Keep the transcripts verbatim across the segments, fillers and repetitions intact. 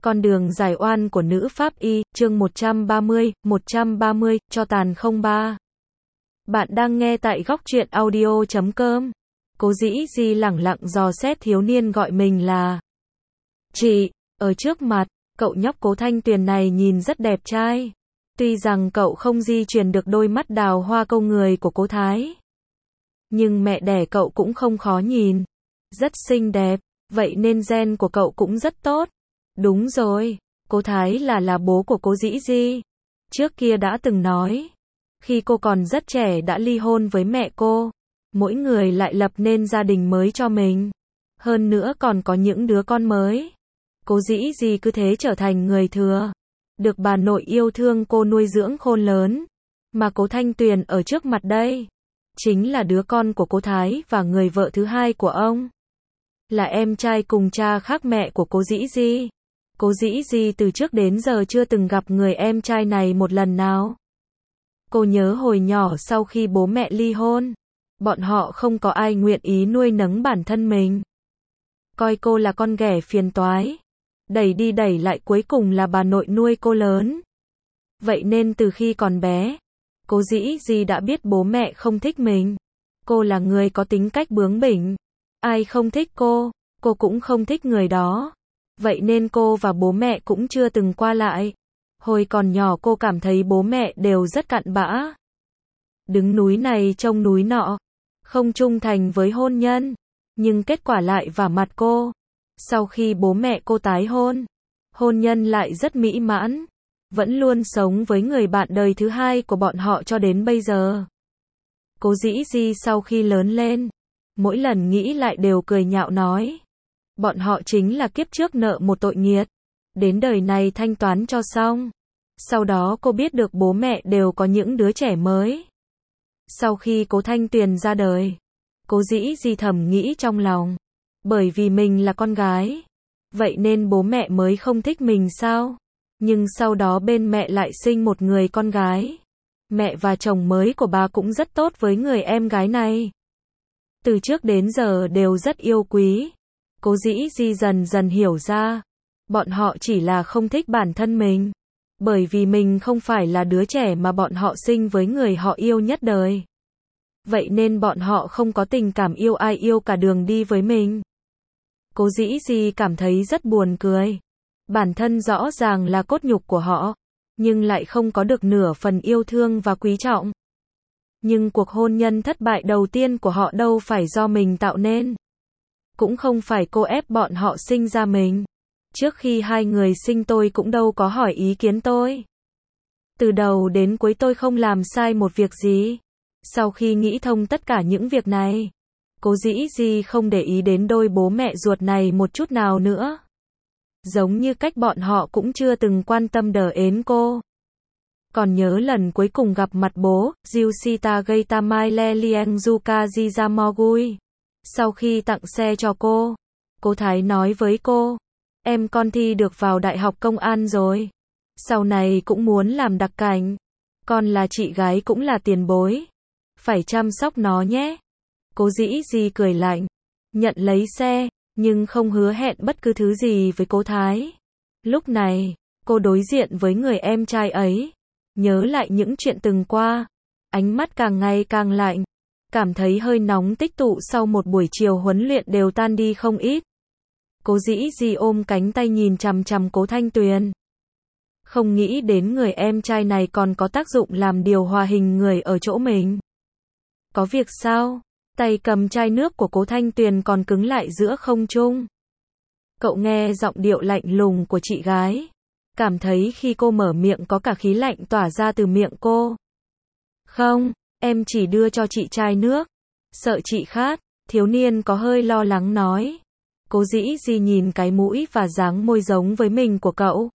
Con đường giải oan của nữ pháp y, chương một trăm ba mươi, một trăm ba mươi, cho tàn không ba. Bạn đang nghe tại góc truyện audio chấm com. Cố dĩ di lẳng lặng dò xét thiếu niên gọi mình là chị, ở trước mặt, cậu nhóc Cố Thanh Tuyền này nhìn rất đẹp trai. Tuy rằng cậu không di truyền được đôi mắt đào hoa câu người của Cố Thái, nhưng mẹ đẻ cậu cũng không khó nhìn, rất xinh đẹp, vậy nên gen của cậu cũng rất tốt. Đúng rồi, Cố Thái là là bố của Cố Dĩ Di. Trước kia đã từng nói, khi cô còn rất trẻ đã ly hôn với mẹ cô, mỗi người lại lập nên gia đình mới cho mình. Hơn nữa còn có những đứa con mới. Cố Dĩ Di cứ thế trở thành người thừa, được bà nội yêu thương cô nuôi dưỡng khôn lớn. Mà Cố Thanh Tuyền ở trước mặt đây, chính là đứa con của Cố Thái và người vợ thứ hai của ông. Là em trai cùng cha khác mẹ của Cố Dĩ Di. Cố Dĩ Di từ trước đến giờ chưa từng gặp người em trai này một lần nào. Cô nhớ hồi nhỏ sau khi bố mẹ ly hôn, bọn họ không có ai nguyện ý nuôi nấng bản thân mình. Coi cô là con ghẻ phiền toái. Đẩy đi đẩy lại cuối cùng là bà nội nuôi cô lớn. Vậy nên từ khi còn bé, Cố Dĩ Di đã biết bố mẹ không thích mình. Cô là người có tính cách bướng bỉnh. Ai không thích cô, cô cũng không thích người đó. Vậy nên cô và bố mẹ cũng chưa từng qua lại. Hồi còn nhỏ cô cảm thấy bố mẹ đều rất cặn bã. Đứng núi này trông núi nọ. Không trung thành với hôn nhân. Nhưng kết quả lại vả mặt cô. Sau khi bố mẹ cô tái hôn, hôn nhân lại rất mỹ mãn. Vẫn luôn sống với người bạn đời thứ hai của bọn họ cho đến bây giờ. Cố Dĩ Di sau khi lớn lên, mỗi lần nghĩ lại đều cười nhạo nói. Bọn họ chính là kiếp trước nợ một tội nghiệt. Đến đời này thanh toán cho xong. Sau đó cô biết được bố mẹ đều có những đứa trẻ mới. Sau khi Cố Thanh Tuyền ra đời, Cố Dĩ Di thầm nghĩ trong lòng. Bởi vì mình là con gái, vậy nên bố mẹ mới không thích mình sao? Nhưng sau đó bên mẹ lại sinh một người con gái. Mẹ và chồng mới của bà cũng rất tốt với người em gái này. Từ trước đến giờ đều rất yêu quý. Cố Dĩ Di dần dần hiểu ra, bọn họ chỉ là không thích bản thân mình. Bởi vì mình không phải là đứa trẻ mà bọn họ sinh với người họ yêu nhất đời. Vậy nên bọn họ không có tình cảm yêu ai yêu cả đường đi với mình. Cố Dĩ Di cảm thấy rất buồn cười. Bản thân rõ ràng là cốt nhục của họ, nhưng lại không có được nửa phần yêu thương và quý trọng. Nhưng cuộc hôn nhân thất bại đầu tiên của họ đâu phải do mình tạo nên. Cũng không phải cô ép bọn họ sinh ra mình. Trước khi hai người sinh tôi cũng đâu có hỏi ý kiến tôi. Từ đầu đến cuối tôi không làm sai một việc gì. Sau khi nghĩ thông tất cả những việc này, Cố Dĩ Di không để ý đến đôi bố mẹ ruột này một chút nào nữa. Giống như cách bọn họ cũng chưa từng quan tâm đờ ến cô. Còn nhớ lần cuối cùng gặp mặt bố, Yusita Gaitamai Leliengzuka Jizamogui. Sau khi tặng xe cho cô, Cố Thái nói với cô, em con thi được vào đại học công an rồi. Sau này cũng muốn làm đặc cảnh. Con là chị gái cũng là tiền bối. Phải chăm sóc nó nhé. Cố Dĩ Di cười lạnh, nhận lấy xe, nhưng không hứa hẹn bất cứ thứ gì với Cố Thái. Lúc này, cô đối diện với người em trai ấy, nhớ lại những chuyện từng qua, ánh mắt càng ngày càng lạnh, cảm thấy hơi nóng tích tụ sau một buổi chiều huấn luyện đều tan đi không ít. Cố Dĩ Di ôm cánh tay nhìn chằm chằm Cố Thanh Tuyền. Không nghĩ đến người em trai này còn có tác dụng làm điều hòa hình người ở chỗ mình. Có việc sao? Tay cầm chai nước của Cố Thanh Tuyền còn cứng lại giữa không trung. Cậu nghe giọng điệu lạnh lùng của chị gái, cảm thấy khi cô mở miệng có cả khí lạnh tỏa ra từ miệng cô. Không, em chỉ đưa cho chị chai nước. Sợ chị khát, thiếu niên có hơi lo lắng nói. Cố Dĩ Di nhìn cái mũi và dáng môi giống với mình của cậu.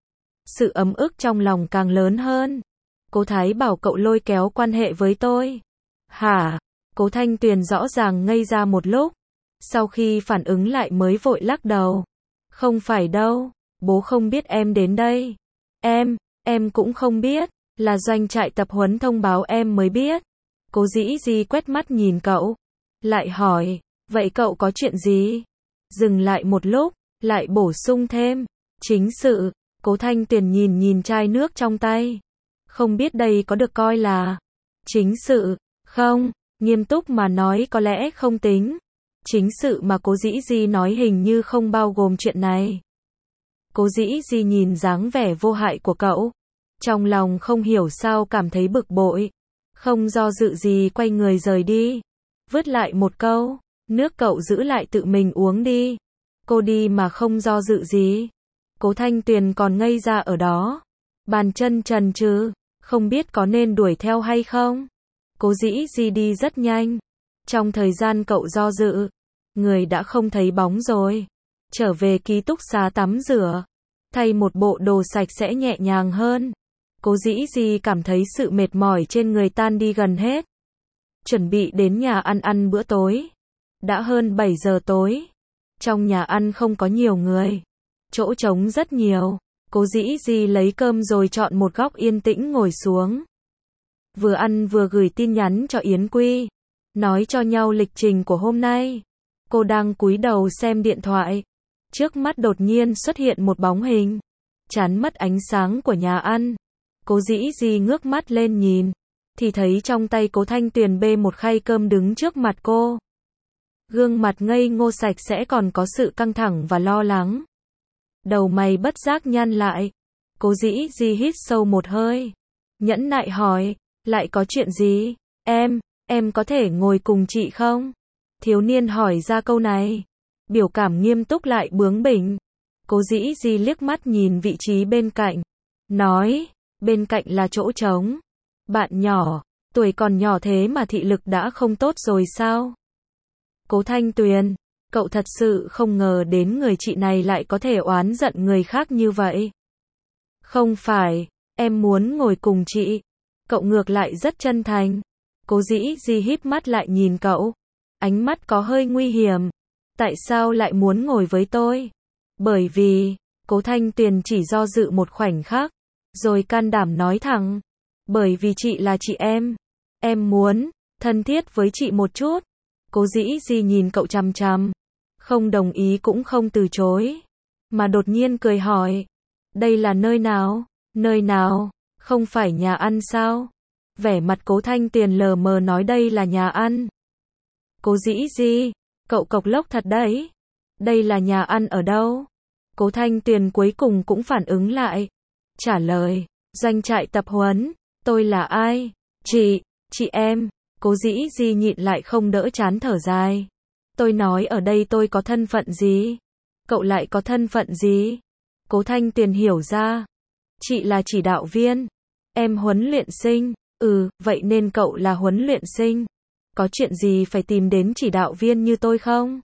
Sự ấm ức trong lòng càng lớn hơn. Cố Thái bảo cậu lôi kéo quan hệ với tôi. Hả? Cố Thanh Tuyền rõ ràng ngây ra một lúc. Sau khi phản ứng lại mới vội lắc đầu. Không phải đâu, bố không biết em đến đây. Em, em cũng không biết, là doanh trại tập huấn thông báo em mới biết. Cố Dĩ Di quét mắt nhìn cậu, lại hỏi, vậy cậu có chuyện gì? Dừng lại một lúc, lại bổ sung thêm, Chính sự, Cố Thanh Tuyền nhìn nhìn chai nước trong tay. Không biết đây có được coi là chính sự, không? Nghiêm túc mà nói có lẽ không tính. Chính sự mà Cố Dĩ Di nói hình như không bao gồm chuyện này. Cố Dĩ Di nhìn dáng vẻ vô hại của cậu. Trong lòng không hiểu sao cảm thấy bực bội. Không do dự gì quay người rời đi. Vứt lại một câu, nước cậu giữ lại tự mình uống đi. Cô đi mà không do dự gì. Cố Thanh Tuyền còn ngây ra ở đó. Bàn chân trần trừ, không biết có nên đuổi theo hay không. Cố Dĩ Di đi rất nhanh. Trong thời gian cậu do dự, người đã không thấy bóng rồi. Trở về ký túc xá tắm rửa, thay một bộ đồ sạch sẽ nhẹ nhàng hơn. Cố Dĩ Di cảm thấy sự mệt mỏi trên người tan đi gần hết. Chuẩn bị đến nhà ăn ăn bữa tối. Đã hơn bảy giờ tối. Trong nhà ăn không có nhiều người. Chỗ trống rất nhiều. Cố Dĩ Di lấy cơm rồi chọn một góc yên tĩnh ngồi xuống. Vừa ăn vừa gửi tin nhắn cho Yến Quy. Nói cho nhau lịch trình của hôm nay. Cô đang cúi đầu xem điện thoại. Trước mắt đột nhiên xuất hiện một bóng hình. Chắn mất ánh sáng của nhà ăn. Cố Dĩ Di ngước mắt lên nhìn. Thì thấy trong tay Cố Thanh Tuyền bê một khay cơm đứng trước mặt cô. Gương mặt ngây ngô sạch sẽ còn có sự căng thẳng và lo lắng. Đầu mày bất giác nhăn lại. Cố Dĩ Di hít sâu một hơi. Nhẫn nại hỏi, lại có chuyện gì? Em, em có thể ngồi cùng chị không? Thiếu niên hỏi ra câu này. Biểu cảm nghiêm túc lại bướng bỉnh. Cố Dĩ Di liếc mắt nhìn vị trí bên cạnh. Nói, bên cạnh là chỗ trống. Bạn nhỏ, tuổi còn nhỏ thế mà thị lực đã không tốt rồi sao? Cố Thanh Tuyền, cậu thật sự không ngờ đến người chị này lại có thể oán giận người khác như vậy. Không phải, em muốn ngồi cùng chị. Cậu ngược lại rất chân thành. Cố Dĩ Di híp mắt lại nhìn cậu. Ánh mắt có hơi nguy hiểm. Tại sao lại muốn ngồi với tôi? Bởi vì, Cố Thanh Tuyền chỉ do dự một khoảnh khắc. Rồi can đảm nói thẳng. Bởi vì chị là chị em. Em muốn thân thiết với chị một chút. Cố Dĩ Di nhìn cậu chằm chằm. Không đồng ý cũng không từ chối. Mà đột nhiên cười hỏi. Đây là nơi nào? Nơi nào? Không phải nhà ăn sao? Vẻ mặt Cố Thanh Tuyền lờ mờ nói đây là nhà ăn. Cố Dĩ Di, cậu cộc lốc thật đấy. Đây là nhà ăn ở đâu? Cố Thanh Tuyền cuối cùng cũng phản ứng lại. Trả lời, doanh trại tập huấn. Tôi là ai? Chị, chị em. Cố Dĩ Di nhịn lại không đỡ chán thở dài. Tôi nói ở đây tôi có thân phận gì? Cậu lại có thân phận gì? Cố Thanh Tuyền hiểu ra. Chị là chỉ đạo viên. Em huấn luyện sinh. Ừ, vậy nên cậu là huấn luyện sinh. Có chuyện gì phải tìm đến chỉ đạo viên như tôi không?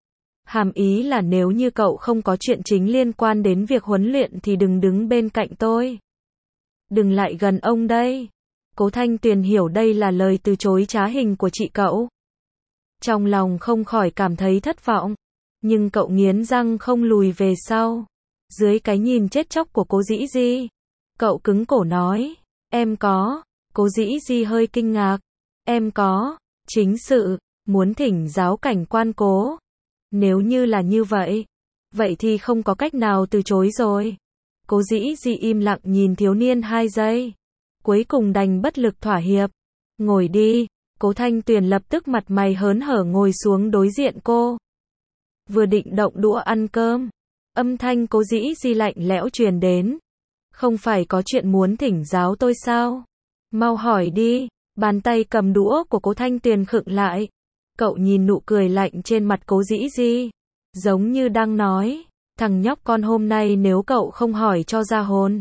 Hàm ý là nếu như cậu không có chuyện chính liên quan đến việc huấn luyện thì đừng đứng bên cạnh tôi. Đừng lại gần ông đây. Cố Thanh Tuyền hiểu đây là lời từ chối trá hình của chị cậu. Trong lòng không khỏi cảm thấy thất vọng. Nhưng cậu nghiến răng không lùi về sau. Dưới cái nhìn chết chóc của Cố Dĩ Di, cậu cứng cổ nói. Em có. Cố Dĩ Di hơi kinh ngạc. Em có. Chính sự. Muốn thỉnh giáo cảnh quan Cố. Nếu như là như vậy. Vậy thì không có cách nào từ chối rồi. Cố Dĩ Di im lặng nhìn thiếu niên hai giây. Cuối cùng đành bất lực thỏa hiệp. Ngồi đi. Cố Thanh Tuyền lập tức mặt mày hớn hở ngồi xuống đối diện cô. Vừa định động đũa ăn cơm. Âm thanh Cố Dĩ Di lạnh lẽo truyền đến. Không phải có chuyện muốn thỉnh giáo tôi sao? Mau hỏi đi. Bàn tay cầm đũa của Cố Thanh Tuyền khựng lại. Cậu nhìn nụ cười lạnh trên mặt Cố Dĩ Di. Giống như đang nói. Thằng nhóc con hôm nay nếu cậu không hỏi cho ra hồn.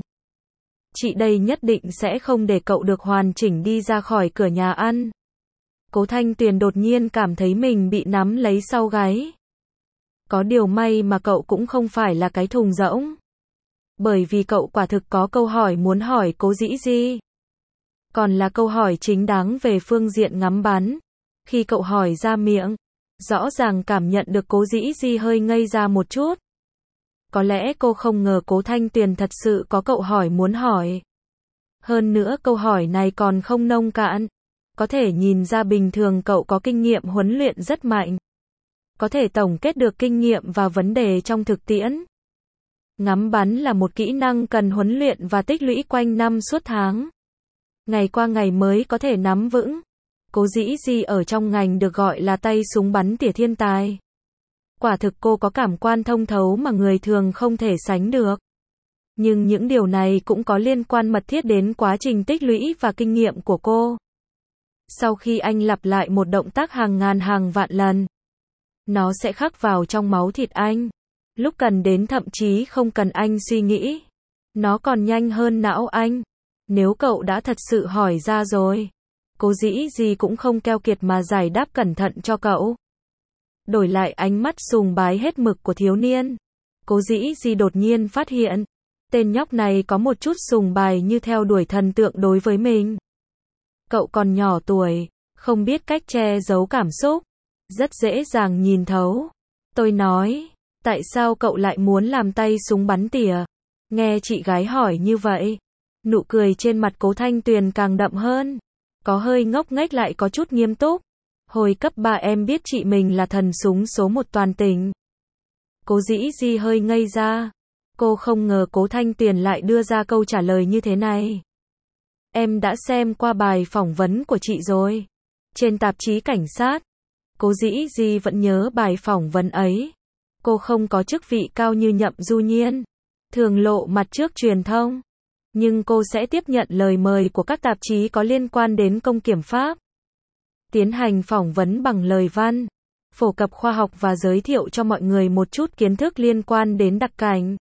Chị đây nhất định sẽ không để cậu được hoàn chỉnh đi ra khỏi cửa nhà ăn. Cố Thanh Tuyền đột nhiên cảm thấy mình bị nắm lấy sau gáy. Có điều may mà cậu cũng không phải là cái thùng rỗng. Bởi vì cậu quả thực có câu hỏi muốn hỏi Cố Dĩ Di. Còn là câu hỏi chính đáng về phương diện ngắm bắn. Khi cậu hỏi ra miệng, rõ ràng cảm nhận được Cố Dĩ Di hơi ngây ra một chút. Có lẽ cô không ngờ Cố Thanh Tuyền thật sự có cậu hỏi muốn hỏi. Hơn nữa câu hỏi này còn không nông cạn. Có thể nhìn ra bình thường cậu có kinh nghiệm huấn luyện rất mạnh. Có thể tổng kết được kinh nghiệm và vấn đề trong thực tiễn. Ngắm bắn là một kỹ năng cần huấn luyện và tích lũy quanh năm suốt tháng. Ngày qua ngày mới có thể nắm vững. Cố Dĩ Di ở trong ngành được gọi là tay súng bắn tỉa thiên tài. Quả thực cô có cảm quan thông thấu mà người thường không thể sánh được. Nhưng những điều này cũng có liên quan mật thiết đến quá trình tích lũy và kinh nghiệm của cô. Sau khi anh lặp lại một động tác hàng ngàn hàng vạn lần, nó sẽ khắc vào trong máu thịt anh. Lúc cần đến thậm chí không cần anh suy nghĩ. Nó còn nhanh hơn não anh. Nếu cậu đã thật sự hỏi ra rồi, Cố Dĩ Di cũng không keo kiệt mà giải đáp cẩn thận cho cậu. Đổi lại ánh mắt sùng bái hết mực của thiếu niên, Cố Dĩ Di đột nhiên phát hiện, tên nhóc này có một chút sùng bài như theo đuổi thần tượng đối với mình. Cậu còn nhỏ tuổi, không biết cách che giấu cảm xúc, rất dễ dàng nhìn thấu. Tôi nói, tại sao cậu lại muốn làm tay súng bắn tỉa? Nghe chị gái hỏi như vậy, nụ cười trên mặt Cố Thanh Tuyền càng đậm hơn, có hơi ngốc nghếch lại có chút nghiêm túc. Hồi cấp ba em biết chị mình là thần súng số một toàn tỉnh. Cố Dĩ Di hơi ngây ra. Cô không ngờ Cố Thanh Tuyền lại đưa ra câu trả lời như thế này. Em đã xem qua bài phỏng vấn của chị rồi. Trên tạp chí cảnh sát. Cố Dĩ Di vẫn nhớ bài phỏng vấn ấy. Cô không có chức vị cao như Nhậm Du Nhiên, thường lộ mặt trước truyền thông. Nhưng cô sẽ tiếp nhận lời mời của các tạp chí có liên quan đến công kiểm pháp. Tiến hành phỏng vấn bằng lời văn, phổ cập khoa học và giới thiệu cho mọi người một chút kiến thức liên quan đến đặc cảnh.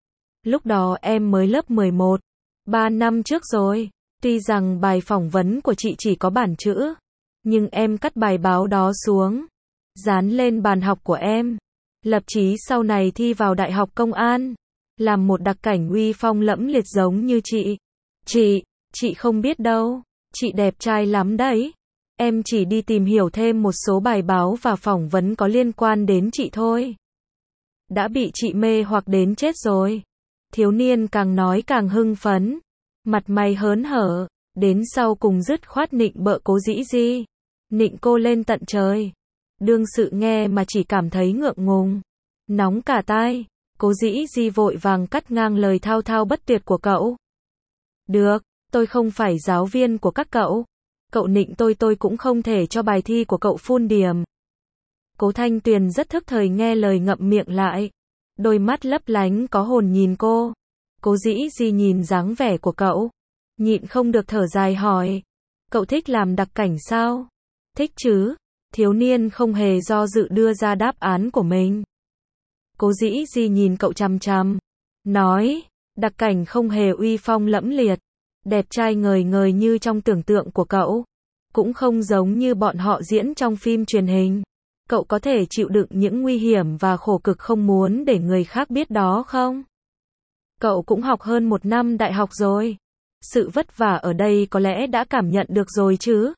Lúc đó em mới lớp mười một, ba năm trước rồi. Tuy rằng bài phỏng vấn của chị chỉ có bản chữ, nhưng em cắt bài báo đó xuống, dán lên bàn học của em. Lập chí sau này thi vào Đại học Công an, làm một đặc cảnh uy phong lẫm liệt giống như chị. Chị, chị không biết đâu, chị đẹp trai lắm đấy. Em chỉ đi tìm hiểu thêm một số bài báo và phỏng vấn có liên quan đến chị thôi. Đã bị chị mê hoặc đến chết rồi. Thiếu niên càng nói càng hưng phấn, mặt mày hớn hở, đến sau cùng dứt khoát nịnh bợ Cố Dĩ Di, nịnh cô lên tận trời. Đương sự nghe mà chỉ cảm thấy ngượng ngùng, nóng cả tai. Cố Dĩ Di vội vàng cắt ngang lời thao thao bất tuyệt của cậu. Được, tôi không phải giáo viên của các cậu. Cậu nịnh tôi tôi cũng không thể cho bài thi của cậu phun điểm. Cố Thanh Tuyền rất thức thời nghe lời ngậm miệng lại. Đôi mắt lấp lánh có hồn nhìn cô. Cố Dĩ Di nhìn dáng vẻ của cậu, nhịn không được thở dài hỏi. Cậu thích làm đặc cảnh sao? Thích chứ. Thiếu niên không hề do dự đưa ra đáp án của mình. Cố Dĩ Di nhìn cậu chằm chằm, nói, đặc cảnh không hề uy phong lẫm liệt, đẹp trai ngời ngời như trong tưởng tượng của cậu, cũng không giống như bọn họ diễn trong phim truyền hình. Cậu có thể chịu đựng những nguy hiểm và khổ cực không muốn để người khác biết đó không? Cậu cũng học hơn một năm đại học rồi. Sự vất vả ở đây có lẽ đã cảm nhận được rồi chứ?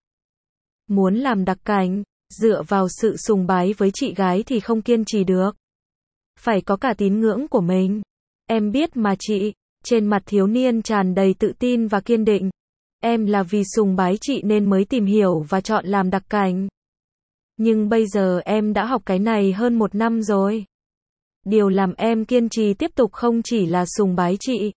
Muốn làm đặc cảnh, dựa vào sự sùng bái với chị gái thì không kiên trì được. Phải có cả tín ngưỡng của mình. Em biết mà chị. Trên mặt thiếu niên tràn đầy tự tin và kiên định. Em là vì sùng bái chị nên mới tìm hiểu và chọn làm đặc cảnh. Nhưng bây giờ em đã học cái này hơn một năm rồi. Điều làm em kiên trì tiếp tục không chỉ là sùng bái chị,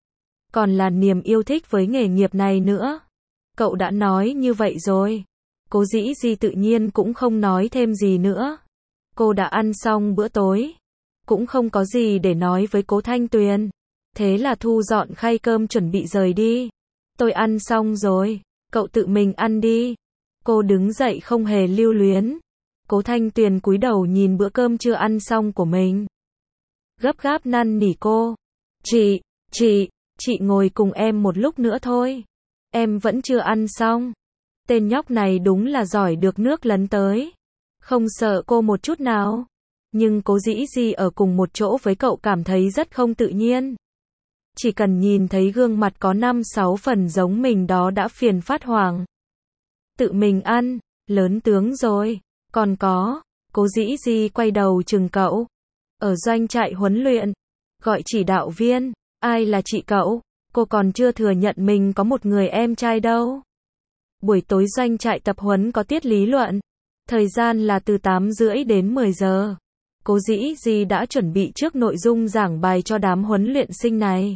còn là niềm yêu thích với nghề nghiệp này nữa. Cậu đã nói như vậy rồi. Cố Dĩ Di tự nhiên cũng không nói thêm gì nữa. Cô đã ăn xong bữa tối, cũng không có gì để nói với Cố Thanh Tuyền. Thế là thu dọn khay cơm chuẩn bị rời đi. Tôi ăn xong rồi, cậu tự mình ăn đi. Cô đứng dậy không hề lưu luyến. Cố Thanh Tuyền cúi đầu nhìn bữa cơm chưa ăn xong của mình, gấp gáp năn nỉ cô. Chị, chị, chị ngồi cùng em một lúc nữa thôi. Em vẫn chưa ăn xong. Tên nhóc này đúng là giỏi được nước lấn tới. Không sợ cô một chút nào. Nhưng Cố Dĩ Di ở cùng một chỗ với cậu cảm thấy rất không tự nhiên. Chỉ cần nhìn thấy gương mặt có năm sáu phần giống mình đó đã phiền phát hoảng. Tự mình ăn, lớn tướng rồi. Còn có, Cố Dĩ Di quay đầu chừng cậu. Ở doanh trại huấn luyện, gọi chỉ đạo viên, ai là chị cậu? Cô còn chưa thừa nhận mình có một người em trai đâu. Buổi tối doanh trại tập huấn có tiết lý luận. Thời gian là từ tám rưỡi đến mười giờ. Cố dĩ di đã chuẩn bị trước nội dung giảng bài cho đám huấn luyện sinh này.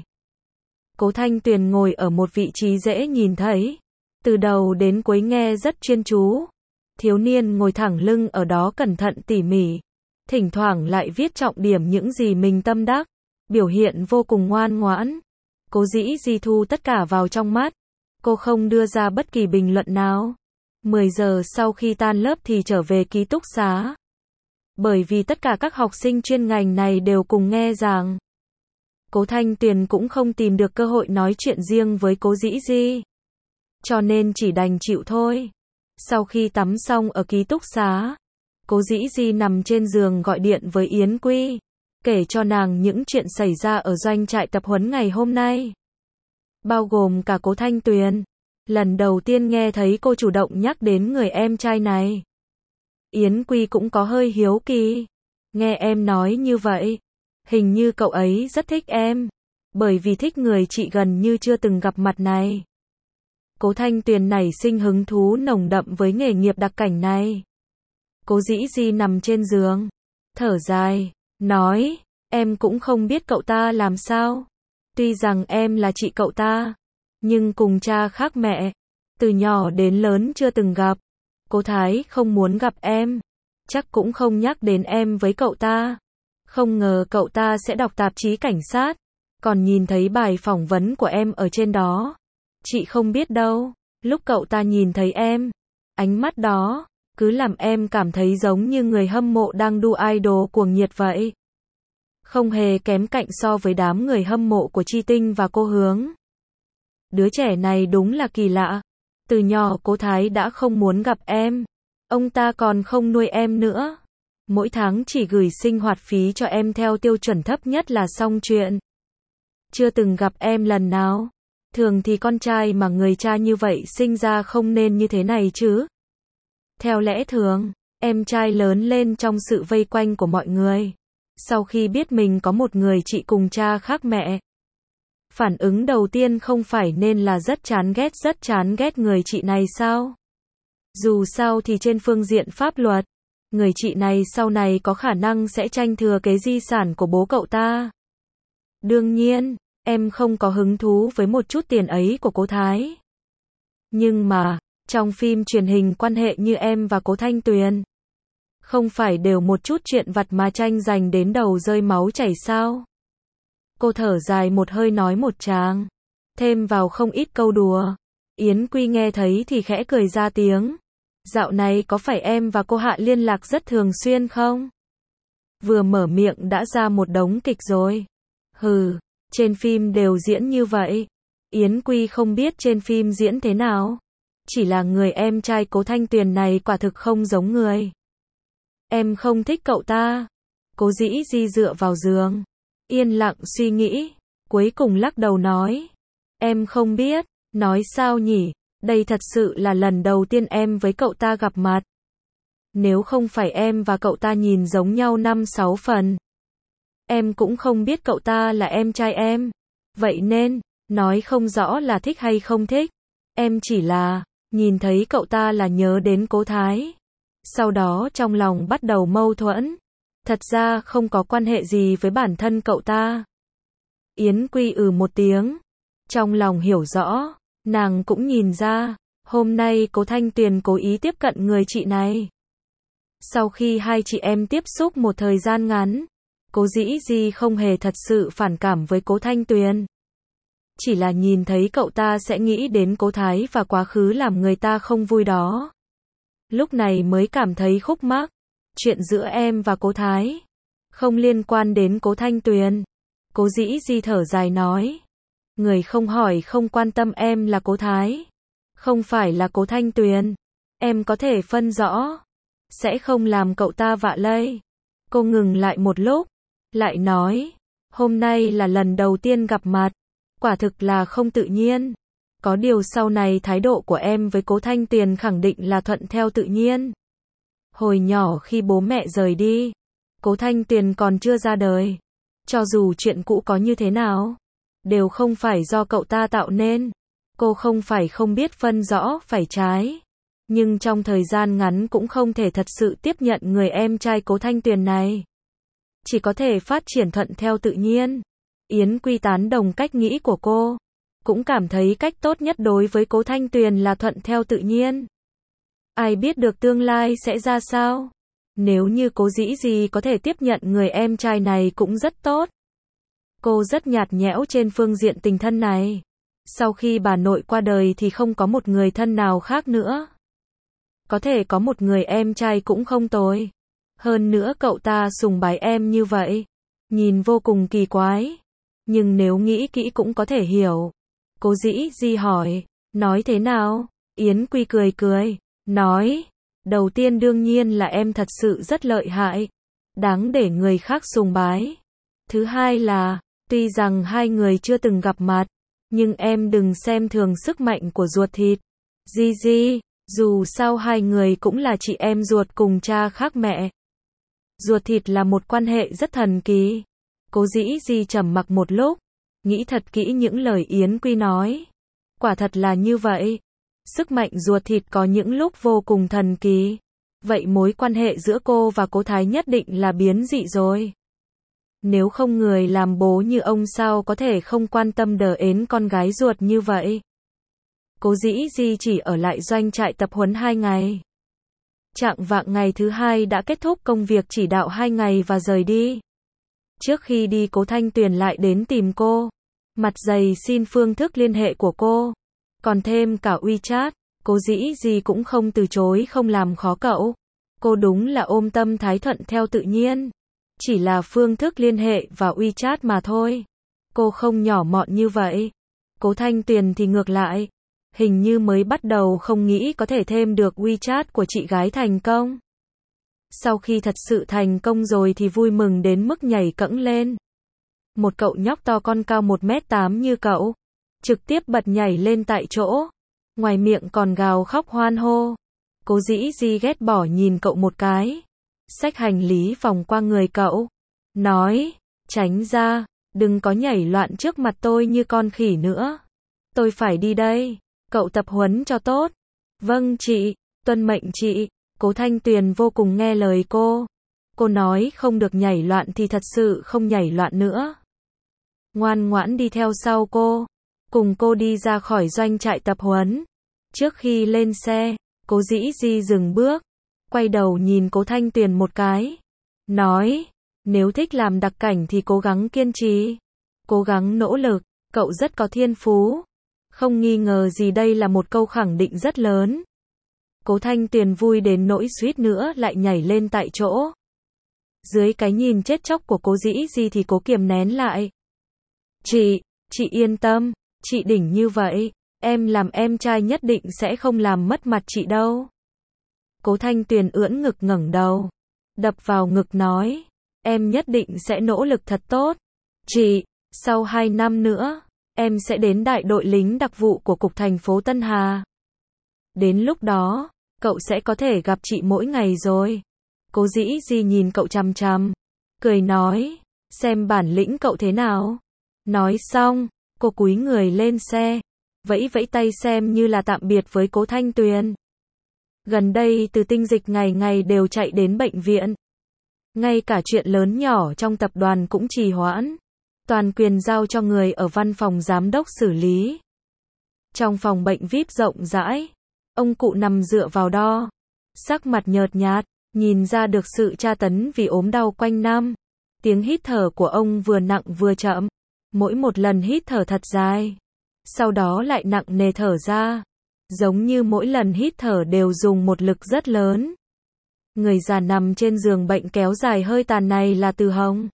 Cố Thanh Tuyền ngồi ở một vị trí dễ nhìn thấy. Từ đầu đến cuối nghe rất chuyên chú. Thiếu niên ngồi thẳng lưng ở đó cẩn thận tỉ mỉ. Thỉnh thoảng lại viết trọng điểm những gì mình tâm đắc. Biểu hiện vô cùng ngoan ngoãn. Cố dĩ di thu tất cả vào trong mắt. Cô không đưa ra bất kỳ bình luận nào. mười giờ sau khi tan lớp thì trở về ký túc xá. Bởi vì tất cả các học sinh chuyên ngành này đều cùng nghe giảng. Cố Thanh Tuyền cũng không tìm được cơ hội nói chuyện riêng với Cố Dĩ Di. Cho nên chỉ đành chịu thôi. Sau khi tắm xong ở ký túc xá, Cố Dĩ Di nằm trên giường gọi điện với Yến Quy, kể cho nàng những chuyện xảy ra ở doanh trại tập huấn ngày hôm nay. Bao gồm cả Cố Thanh Tuyền. Lần đầu tiên nghe thấy cô chủ động nhắc đến người em trai này. Yến Quy cũng có hơi hiếu kỳ. Nghe em nói như vậy, hình như cậu ấy rất thích em, bởi vì thích người chị gần như chưa từng gặp mặt này. Cố Thanh Tuyền nảy sinh hứng thú nồng đậm với nghề nghiệp đặc cảnh này. Cố Dĩ Di nằm trên giường, thở dài, nói, em cũng không biết cậu ta làm sao. Tuy rằng em là chị cậu ta, nhưng cùng cha khác mẹ, từ nhỏ đến lớn chưa từng gặp. Cố Thái không muốn gặp em, chắc cũng không nhắc đến em với cậu ta. Không ngờ cậu ta sẽ đọc tạp chí cảnh sát, còn nhìn thấy bài phỏng vấn của em ở trên đó. Chị không biết đâu, lúc cậu ta nhìn thấy em, ánh mắt đó, cứ làm em cảm thấy giống như người hâm mộ đang đu idol cuồng nhiệt vậy. Không hề kém cạnh so với đám người hâm mộ của Chi Tinh và cô Hướng. Đứa trẻ này đúng là kỳ lạ. Từ nhỏ Cố Thái đã không muốn gặp em. Ông ta còn không nuôi em nữa. Mỗi tháng chỉ gửi sinh hoạt phí cho em theo tiêu chuẩn thấp nhất là xong chuyện. Chưa từng gặp em lần nào. Thường thì con trai mà người cha như vậy sinh ra không nên như thế này chứ. Theo lẽ thường, em trai lớn lên trong sự vây quanh của mọi người. Sau khi biết mình có một người chị cùng cha khác mẹ, phản ứng đầu tiên không phải nên là rất chán ghét rất chán ghét người chị này sao? Dù sao thì trên phương diện pháp luật, người chị này sau này có khả năng sẽ tranh thừa cái di sản của bố cậu ta. Đương nhiên, em không có hứng thú với một chút tiền ấy của Cố Thái. Nhưng mà, trong phim truyền hình quan hệ như em và Cố Thanh Tuyền, không phải đều một chút chuyện vặt mà tranh giành đến đầu rơi máu chảy sao? Cô thở dài một hơi nói một tràng, thêm vào không ít câu đùa. Yến Quy nghe thấy thì khẽ cười ra tiếng. Dạo này có phải em và cô Hạ liên lạc rất thường xuyên không? Vừa mở miệng đã ra một đống kịch rồi. Hừ, trên phim đều diễn như vậy. Yến Quy không biết trên phim diễn thế nào. Chỉ là người em trai Cố Thanh Tuyền này quả thực không giống người. Em không thích cậu ta. Cố Dĩ Di dựa vào giường, yên lặng suy nghĩ, cuối cùng lắc đầu nói. Em không biết, nói sao nhỉ, đây thật sự là lần đầu tiên em với cậu ta gặp mặt. Nếu không phải em và cậu ta nhìn giống nhau năm sáu phần, em cũng không biết cậu ta là em trai em. Vậy nên, nói không rõ là thích hay không thích. Em chỉ là, nhìn thấy cậu ta là nhớ đến Cố Thái. Sau đó trong lòng bắt đầu mâu thuẫn. Thật ra không có quan hệ gì với bản thân cậu ta. Yến Quy ừ một tiếng. Trong lòng hiểu rõ, nàng cũng nhìn ra, hôm nay Cố Thanh Tuyền cố ý tiếp cận người chị này. Sau khi hai chị em tiếp xúc một thời gian ngắn, Cố Dĩ Di không hề thật sự phản cảm với Cố Thanh Tuyền. Chỉ là nhìn thấy cậu ta sẽ nghĩ đến Cố Thái và quá khứ làm người ta không vui đó. Lúc này mới cảm thấy khúc mắc. Chuyện giữa em và Cố Thái không liên quan đến Cố Thanh Tuyền. Cố Dĩ Di thở dài nói. Người không hỏi không quan tâm em là Cố Thái, không phải là Cố Thanh Tuyền. Em có thể phân rõ, sẽ không làm cậu ta vạ lây. Cô ngừng lại một lúc, lại nói. Hôm nay là lần đầu tiên gặp mặt, quả thực là không tự nhiên. Có điều sau này thái độ của em với Cố Thanh Tuyền khẳng định là thuận theo tự nhiên. Hồi nhỏ khi bố mẹ rời đi, Cố Thanh Tuyền còn chưa ra đời. Cho dù chuyện cũ có như thế nào, đều không phải do cậu ta tạo nên. Cô không phải không biết phân rõ phải trái, nhưng trong thời gian ngắn cũng không thể thật sự tiếp nhận người em trai Cố Thanh Tuyền này. chỉ có thể phát triển thuận theo tự nhiên. Yến Quy tán đồng cách nghĩ của cô, cũng cảm thấy cách tốt nhất đối với Cố Thanh Tuyền là thuận theo tự nhiên. Ai biết được tương lai sẽ ra sao? Nếu như Cố Dĩ Di có thể tiếp nhận người em trai này cũng rất tốt. Cô rất nhạt nhẽo trên phương diện tình thân này. Sau khi bà nội qua đời thì không có một người thân nào khác nữa. Có thể có một người em trai cũng không tồi. Hơn nữa cậu ta sùng bái em như vậy. Nhìn vô cùng kỳ quái. Nhưng nếu nghĩ kỹ cũng có thể hiểu. Cố Dĩ Di hỏi, nói thế nào? Yến Quy cười cười, nói, đầu tiên đương nhiên là em thật sự rất lợi hại. Đáng để người khác sùng bái. Thứ hai là, tuy rằng hai người chưa từng gặp mặt, nhưng em đừng xem thường sức mạnh của ruột thịt. Di Di, dù sao hai người cũng là chị em ruột cùng cha khác mẹ. Ruột thịt là một quan hệ rất thần kỳ. Cố Dĩ Di trầm mặc một lúc, nghĩ thật kỹ những lời Yến Quy nói. Quả thật là như vậy. Sức mạnh ruột thịt có những lúc vô cùng thần kỳ. Vậy mối quan hệ giữa cô và Cố Thái nhất định là biến dị rồi. Nếu không người làm bố như ông sao có thể không quan tâm đờ ến con gái ruột như vậy. Cố Dĩ Di chỉ ở lại doanh trại tập huấn hai ngày. Chạng vạng ngày thứ hai đã kết thúc công việc chỉ đạo hai ngày và rời đi. Trước khi đi Cố Thanh Tuyền lại đến tìm cô. Mặt dày xin phương thức liên hệ của cô. Còn thêm cả WeChat. Cố Dĩ Di cũng không từ chối không làm khó cậu. Cô đúng là ôm tâm thái thuận theo tự nhiên. Chỉ là phương thức liên hệ và WeChat mà thôi. Cô không nhỏ mọn như vậy. Cố Thanh Tuyền thì ngược lại. Hình như mới bắt đầu không nghĩ có thể thêm được WeChat của chị gái thành công. Sau khi thật sự thành công rồi thì vui mừng đến mức nhảy cẫng lên. Một cậu nhóc to con cao một mét tám như cậu. Trực tiếp bật nhảy lên tại chỗ. Ngoài miệng còn gào khóc hoan hô. Cố Dĩ Di ghét bỏ nhìn cậu một cái. Xách hành lý vòng qua người cậu. Nói, tránh ra, đừng có nhảy loạn trước mặt tôi như con khỉ nữa. Tôi phải đi đây. Cậu tập huấn cho tốt. Vâng chị, tuân mệnh chị. Cố Thanh Tuyền vô cùng nghe lời cô. Cô nói không được nhảy loạn thì thật sự không nhảy loạn nữa. Ngoan ngoãn đi theo sau cô. Cùng cô đi ra khỏi doanh trại tập huấn. Trước khi lên xe, Cố Dĩ Di dừng bước. Quay đầu nhìn Cố Thanh Tuyền một cái. Nói, nếu thích làm đặc cảnh thì cố gắng kiên trì. Cố gắng nỗ lực, cậu rất có thiên phú. Không nghi ngờ gì đây là một câu khẳng định rất lớn. Cố Thanh Tuyền vui đến nỗi suýt nữa lại nhảy lên tại chỗ. Dưới cái nhìn chết chóc của Cố Dĩ Di thì cố kiềm nén lại. Chị, chị yên tâm, chị đỉnh như vậy, em làm em trai nhất định sẽ không làm mất mặt chị đâu. Cố Thanh Tuyền ưỡn ngực ngẩng đầu, đập vào ngực nói, em nhất định sẽ nỗ lực thật tốt. Chị, sau hai năm nữa, em sẽ đến đại đội lính đặc vụ của cục thành phố Tân Hà. Đến lúc đó, cậu sẽ có thể gặp chị mỗi ngày rồi. Cố Dĩ Di nhìn cậu chằm chằm, cười nói, xem bản lĩnh cậu thế nào. Nói xong, cô cúi người lên xe, vẫy vẫy tay xem như là tạm biệt với Cố Thanh Tuyền. Gần đây Từ Tinh Dịch ngày ngày đều chạy đến bệnh viện. Ngay cả chuyện lớn nhỏ trong tập đoàn cũng trì hoãn. Toàn quyền giao cho người ở văn phòng giám đốc xử lý. Trong phòng bệnh vi ai pi rộng rãi, ông cụ nằm dựa vào đo. Sắc mặt nhợt nhạt, nhìn ra được sự tra tấn vì ốm đau quanh năm. Tiếng hít thở của ông vừa nặng vừa chậm. Mỗi một lần hít thở thật dài. Sau đó lại nặng nề thở ra. Giống như mỗi lần hít thở đều dùng một lực rất lớn. Người già nằm trên giường bệnh kéo dài hơi tàn này là Từ Hồng.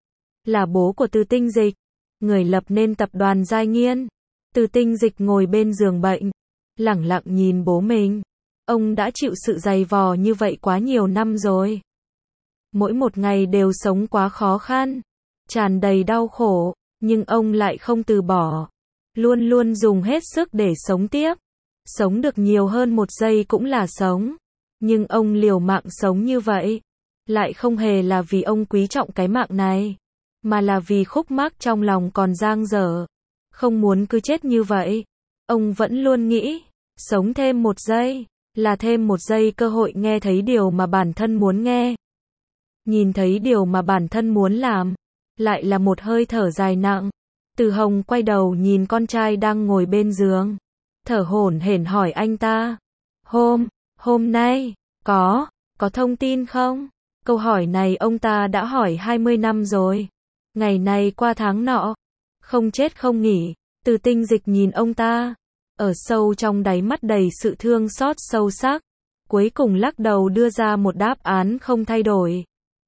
Là bố của Từ Tinh Dịch. Người lập nên tập đoàn Giai Nghiên. Từ Tinh Dịch ngồi bên giường bệnh. Lẳng lặng nhìn bố mình. Ông đã chịu sự dày vò như vậy quá nhiều năm rồi. Mỗi một ngày đều sống quá khó khăn. Tràn đầy đau khổ. Nhưng ông lại không từ bỏ. Luôn luôn dùng hết sức để sống tiếp. Sống được nhiều hơn một giây cũng là sống. Nhưng ông liều mạng sống như vậy. Lại không hề là vì ông quý trọng cái mạng này. Mà là vì khúc mắc trong lòng còn dang dở. Không muốn cứ chết như vậy. Ông vẫn luôn nghĩ. Sống thêm một giây. Là thêm một giây cơ hội nghe thấy điều mà bản thân muốn nghe. nhìn thấy điều mà bản thân muốn làm, lại là một hơi thở dài nặng. Từ Hồng quay đầu nhìn con trai đang ngồi bên giường, thở hổn hển hỏi anh ta, hôm, hôm nay, có, có thông tin không? Câu hỏi này ông ta đã hỏi hai mươi năm rồi. Ngày này qua tháng nọ, không chết không nghỉ. Từ Tinh Dịch nhìn ông ta, ở sâu trong đáy mắt đầy sự thương xót sâu sắc, cuối cùng lắc đầu đưa ra một đáp án không thay đổi.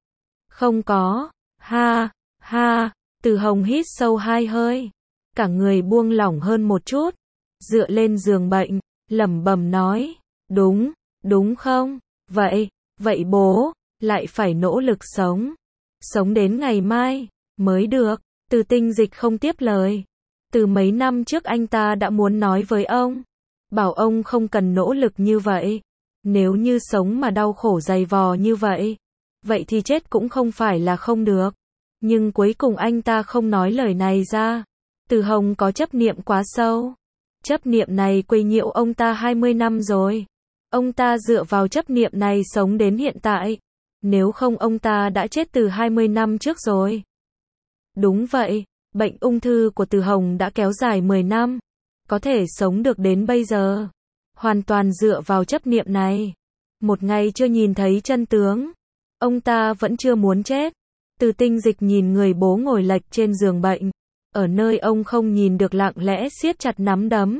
Không có, ha, ha, Từ Hồng hít sâu hai hơi, cả người buông lỏng hơn một chút, dựa lên giường bệnh, lẩm bẩm nói, đúng, đúng không? Vậy, vậy bố, lại phải nỗ lực sống, sống đến ngày mai, mới được. Từ Tinh Dịch không tiếp lời. Từ mấy năm trước anh ta đã muốn nói với ông, bảo ông không cần nỗ lực như vậy. Nếu như sống mà đau khổ dày vò như vậy, vậy thì chết cũng không phải là không được. Nhưng cuối cùng anh ta không nói lời này ra. Từ Hồng có chấp niệm quá sâu. Chấp niệm này quấy nhiễu ông ta hai mươi năm rồi. Ông ta dựa vào chấp niệm này sống đến hiện tại. Nếu không ông ta đã chết từ hai mươi năm trước rồi. Đúng vậy, bệnh ung thư của Từ Hồng đã kéo dài mười năm. Có thể sống được đến bây giờ, hoàn toàn dựa vào chấp niệm này. Một ngày chưa nhìn thấy chân tướng, ông ta vẫn chưa muốn chết. Từ Tinh Dịch nhìn người bố ngồi lệch trên giường bệnh, ở nơi ông không nhìn được lặng lẽ siết chặt nắm đấm.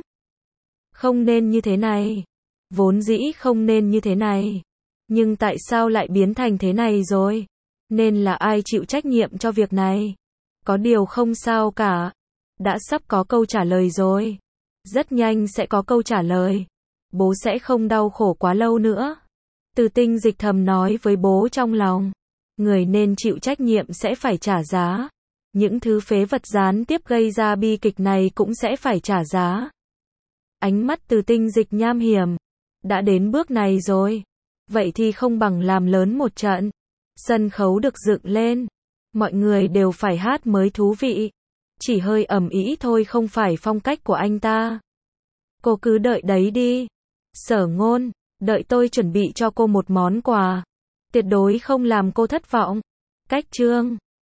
Không nên như thế này, vốn dĩ không nên như thế này. Nhưng tại sao lại biến thành thế này rồi? Nên là ai chịu trách nhiệm cho việc này? Có điều không sao cả. Đã sắp có câu trả lời rồi. Rất nhanh sẽ có câu trả lời. Bố sẽ không đau khổ quá lâu nữa. Từ Tinh Dịch thầm nói với bố trong lòng. Người nên chịu trách nhiệm sẽ phải trả giá. Những thứ phế vật gián tiếp gây ra bi kịch này cũng sẽ phải trả giá. Ánh mắt Từ Tinh Dịch nham hiểm. Đã đến bước này rồi. Vậy thì không bằng làm lớn một trận. Sân khấu được dựng lên. Mọi người đều phải hát mới thú vị. Chỉ hơi ầm ĩ thôi không phải phong cách của anh ta. Cô cứ đợi đấy đi. Sở Ngôn, đợi tôi chuẩn bị cho cô một món quà. Tuyệt đối không làm cô thất vọng. Cách chương